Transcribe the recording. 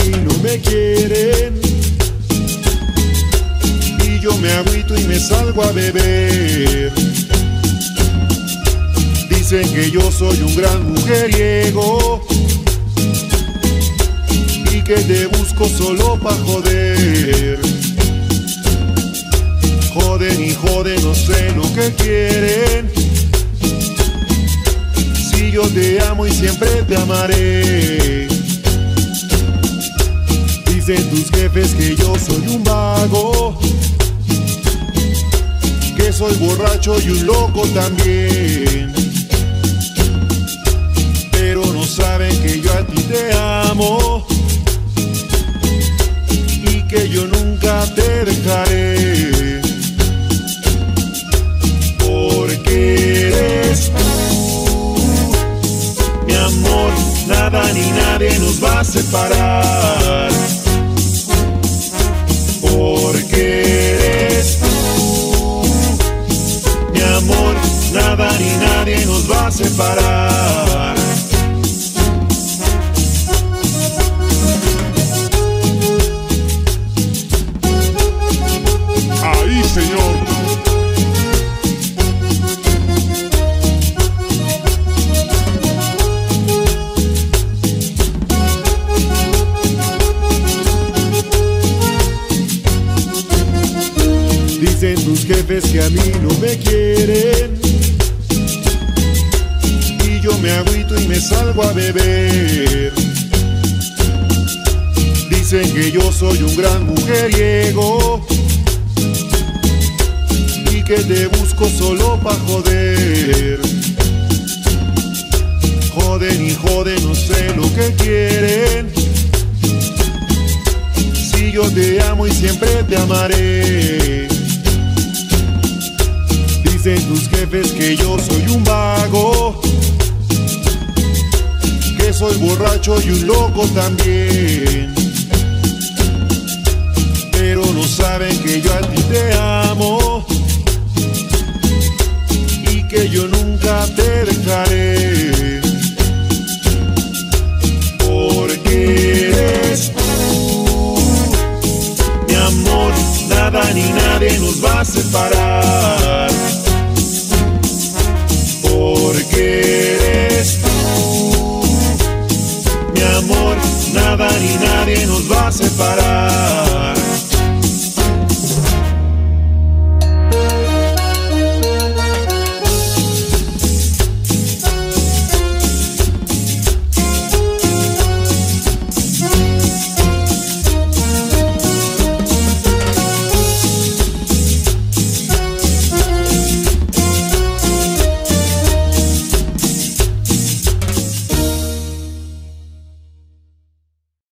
mí no me quieren y yo me agüito y me salgo a beber. Dicen que yo soy un gran mujeriego y que te busco solo pa' joder. Joden y joden, no sé lo que quieren. Si yo te amo y siempre te amaré. Dicen tus jefes que yo soy un vago, que soy borracho y un loco también. Pero no saben que yo a ti te amo y que yo nunca te dejaré. Porque eres tú, mi amor, nada ni nadie nos va a separar. Porque eres tú, mi amor, nada ni nadie nos va a separar. Ahí, señor. Dicen tus jefes que a mí no me quieren y yo me agüito y me salgo a beber. Dicen que yo soy un gran mujeriego y que te busco solo pa' joder. Joden y joden, no sé lo que quieren. Si yo te amo y siempre te amaré. Dicen tus jefes que yo soy un vago, que soy borracho y un loco también. Pero no saben que yo a ti te amo y que yo nunca te dejaré. Porque eres tú, mi amor, nada ni nadie nos va a separar.